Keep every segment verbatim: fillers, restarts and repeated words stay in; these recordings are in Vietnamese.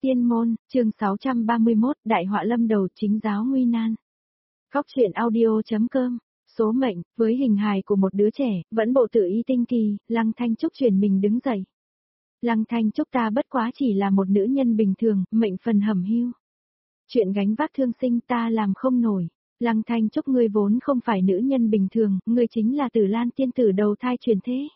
Tiên môn, chương sáu trăm ba mươi mốt, đại họa lâm đầu, chính giáo nguy nan. Góc truyện audio.com, số mệnh, với hình hài của một đứa trẻ, vẫn bộ tự ý tinh kỳ, Lăng Thanh Trúc chuyển mình đứng dậy. Lăng Thanh Trúc ta bất quá chỉ là một nữ nhân bình thường, mệnh phần hẩm hiu. Chuyện gánh vác thương sinh ta làm không nổi. Lăng Thanh Trúc ngươi vốn không phải nữ nhân bình thường, ngươi chính là Tử Lan tiên tử đầu thai truyền thế.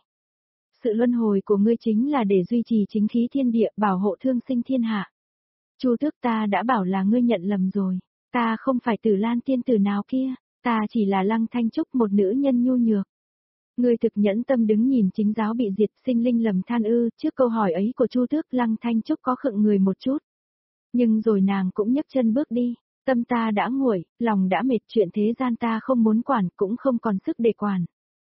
Sự luân hồi của ngươi chính là để duy trì chính khí thiên địa, bảo hộ thương sinh thiên hạ. Chu Tước ta đã bảo là ngươi nhận lầm rồi, ta không phải Tử Lan tiên tử nào kia, ta chỉ là Lăng Thanh Trúc một nữ nhân nhu nhược. Ngươi thực nhẫn tâm đứng nhìn chính giáo bị diệt, sinh linh lầm than ư? Trước câu hỏi ấy của Chu Tước, Lăng Thanh Trúc có khựng người một chút. Nhưng rồi nàng cũng nhấc chân bước đi, tâm ta đã nguội, lòng đã mệt, chuyện thế gian ta không muốn quản, cũng không còn sức để quản.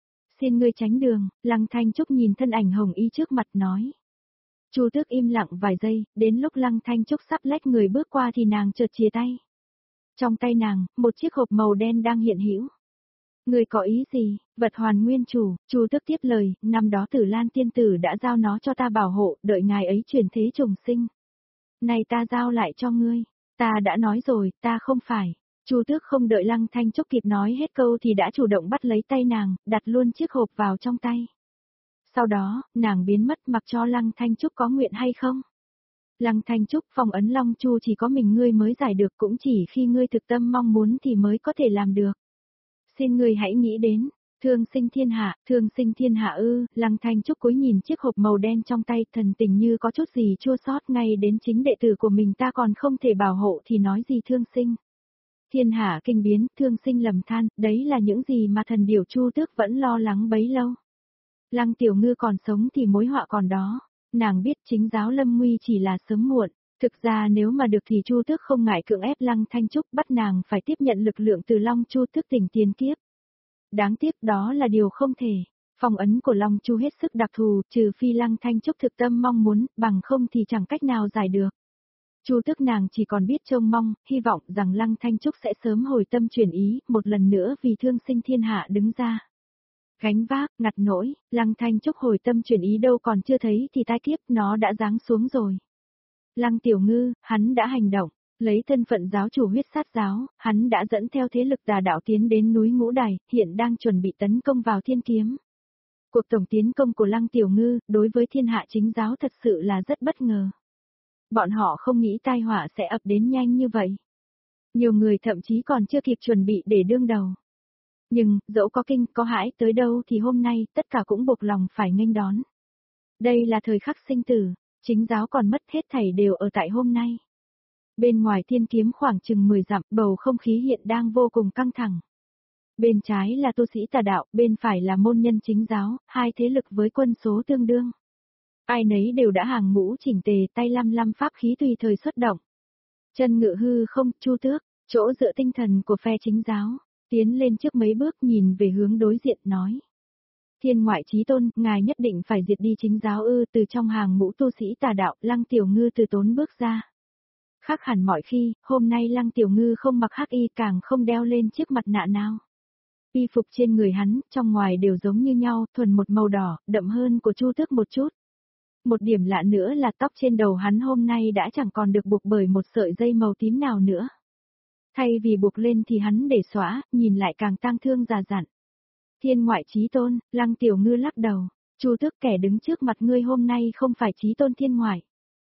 Xin ngươi tránh đường. Lăng Thanh Trúc nhìn thân ảnh hồng y trước mặt nói. Chu Tước im lặng vài giây, đến lúc Lăng Thanh Trúc sắp lách người bước qua thì nàng chợt chìa tay. Trong tay nàng, một chiếc hộp màu đen đang hiện hữu. Ngươi có ý gì? Vật hoàn nguyên chủ. Chu Tước tiếp lời, năm đó Tử Lan tiên tử đã giao nó cho ta bảo hộ, đợi ngài ấy chuyển thế trùng sinh. Này ta giao lại cho ngươi. Ta đã nói rồi, ta không phải. Chu Tước không đợi Lăng Thanh Trúc kịp nói hết câu thì đã chủ động bắt lấy tay nàng, đặt luôn chiếc hộp vào trong tay. Sau đó, nàng biến mất mặc cho Lăng Thanh Trúc có nguyện hay không. Lăng Thanh Trúc, phong ấn Long Chu chỉ có mình ngươi mới giải được, cũng chỉ khi ngươi thực tâm mong muốn thì mới có thể làm được. Xin ngươi hãy nghĩ đến, thương sinh thiên hạ, thương sinh thiên hạ ư? Lăng Thanh Trúc cúi nhìn chiếc hộp màu đen trong tay, thần tình như có chút gì chua xót, ngay đến chính đệ tử của mình ta còn không thể bảo hộ thì nói gì thương sinh. Thiên hạ kinh biến, thương sinh lầm than, đấy là những gì mà thần điểu Chu Tước vẫn lo lắng bấy lâu. Lăng Tiểu Ngư còn sống thì mối họa còn đó, nàng biết chính giáo lâm nguy chỉ là sớm muộn, thực ra nếu mà được thì Chu Tước không ngại cưỡng ép Lăng Thanh Trúc bắt nàng phải tiếp nhận lực lượng từ Long Chu thức tỉnh tiền kiếp. Đáng tiếc đó là điều không thể, phong ấn của Long Chu hết sức đặc thù, trừ phi Lăng Thanh Trúc thực tâm mong muốn, bằng không thì chẳng cách nào giải được. Chu Tước nàng chỉ còn biết trông mong, hy vọng rằng Lăng Thanh Trúc sẽ sớm hồi tâm chuyển ý, một lần nữa vì thương sinh thiên hạ đứng ra. Gánh vác, ngặt nỗi, Lăng Thanh Trúc hồi tâm chuyển ý đâu còn chưa thấy thì tai kiếp nó đã giáng xuống rồi. Lăng Tiểu Ngư, hắn đã hành động, lấy thân phận giáo chủ huyết sát giáo, hắn đã dẫn theo thế lực tà đạo tiến đến núi Ngũ Đài, hiện đang chuẩn bị tấn công vào Thiên Kiếm. Cuộc tổng tiến công của Lăng Tiểu Ngư, đối với thiên hạ chính giáo thật sự là rất bất ngờ. Bọn họ không nghĩ tai họa sẽ ập đến nhanh như vậy. Nhiều người thậm chí còn chưa kịp chuẩn bị để đương đầu. Nhưng, dẫu có kinh, có hãi tới đâu thì hôm nay, tất cả cũng buộc lòng phải nghênh đón. Đây là thời khắc sinh tử, chính giáo còn mất hết thảy đều ở tại hôm nay. Bên ngoài Thiên Kiếm khoảng chừng mười dặm, bầu không khí hiện đang vô cùng căng thẳng. Bên trái là tu sĩ tà đạo, bên phải là môn nhân chính giáo, hai thế lực với quân số tương đương. Ai nấy đều đã hàng ngũ chỉnh tề, tay lăm lăm pháp khí tùy thời xuất động. Chân ngự hư không, Chu Tước, chỗ dựa tinh thần của phe chính giáo, tiến lên trước mấy bước nhìn về hướng đối diện nói. Thiên ngoại chí tôn, ngài nhất định phải diệt đi chính giáo ư? Từ trong hàng ngũ tu sĩ tà đạo, Lăng Tiểu Ngư từ tốn bước ra. Khác hẳn mọi khi, hôm nay Lăng Tiểu Ngư không mặc hắc y, càng không đeo lên chiếc mặt nạ nào. Y phục trên người hắn, trong ngoài đều giống như nhau, thuần một màu đỏ, đậm hơn của Chu Tước một chút. Một điểm lạ nữa là tóc trên đầu hắn hôm nay đã chẳng còn được buộc bởi một sợi dây màu tím nào nữa. Thay vì buộc lên thì hắn để xóa, nhìn lại càng tang thương già dặn. Thiên ngoại chí tôn, Lăng Tiểu Ngư lắc đầu, Chu Tước, kẻ đứng trước mặt ngươi hôm nay không phải chí tôn thiên ngoại.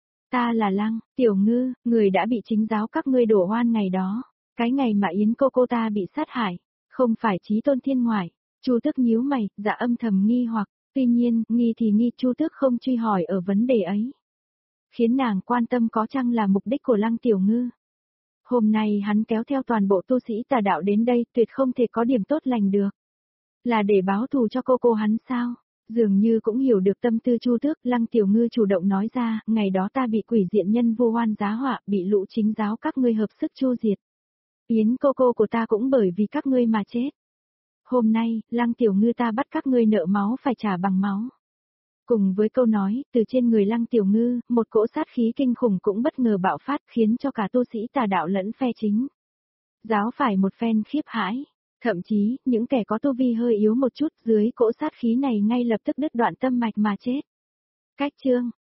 Ta là Lăng Tiểu Ngư, người đã bị chính giáo các ngươi đổ oan ngày đó, cái ngày mà Yến cô cô ta bị sát hại, không phải chí tôn thiên ngoại. Chu Tước nhíu mày, dạ âm thầm nghi hoặc. Tuy nhiên, nghi thì nghi, Chu Tước không truy hỏi ở vấn đề ấy. Khiến nàng quan tâm có chăng là mục đích của Lăng Tiểu Ngư. Hôm nay hắn kéo theo toàn bộ tu sĩ tà đạo đến đây, tuyệt không thể có điểm tốt lành được. Là để báo thù cho cô cô hắn sao? Dường như cũng hiểu được tâm tư Chu Tước, Lăng Tiểu Ngư chủ động nói ra, ngày đó ta bị quỷ diện nhân vô oan giá họa, bị lũ chính giáo các ngươi hợp sức chu diệt. Yến cô cô của ta cũng bởi vì các ngươi mà chết. Hôm nay, Lăng Tiểu Ngư ta bắt các ngươi nợ máu phải trả bằng máu. Cùng với câu nói, từ trên người Lăng Tiểu Ngư, một cỗ sát khí kinh khủng cũng bất ngờ bạo phát, khiến cho cả tu sĩ tà đạo lẫn phe chính giáo phải một phen khiếp hãi. Thậm chí, những kẻ có tu vi hơi yếu một chút dưới cỗ sát khí này ngay lập tức đứt đoạn tâm mạch mà chết. Cách chương,